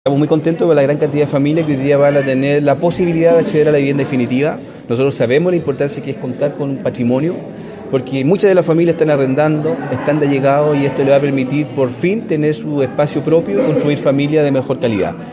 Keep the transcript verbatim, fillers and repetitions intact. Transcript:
Estamos muy contentos con la gran cantidad de familias que hoy día van a tener la posibilidad de acceder a la vivienda definitiva. Nosotros sabemos la importancia que es contar con un patrimonio, porque muchas de las familias están arrendando, están de allegados y esto le va a permitir por fin tener su espacio propio y construir familias de mejor calidad.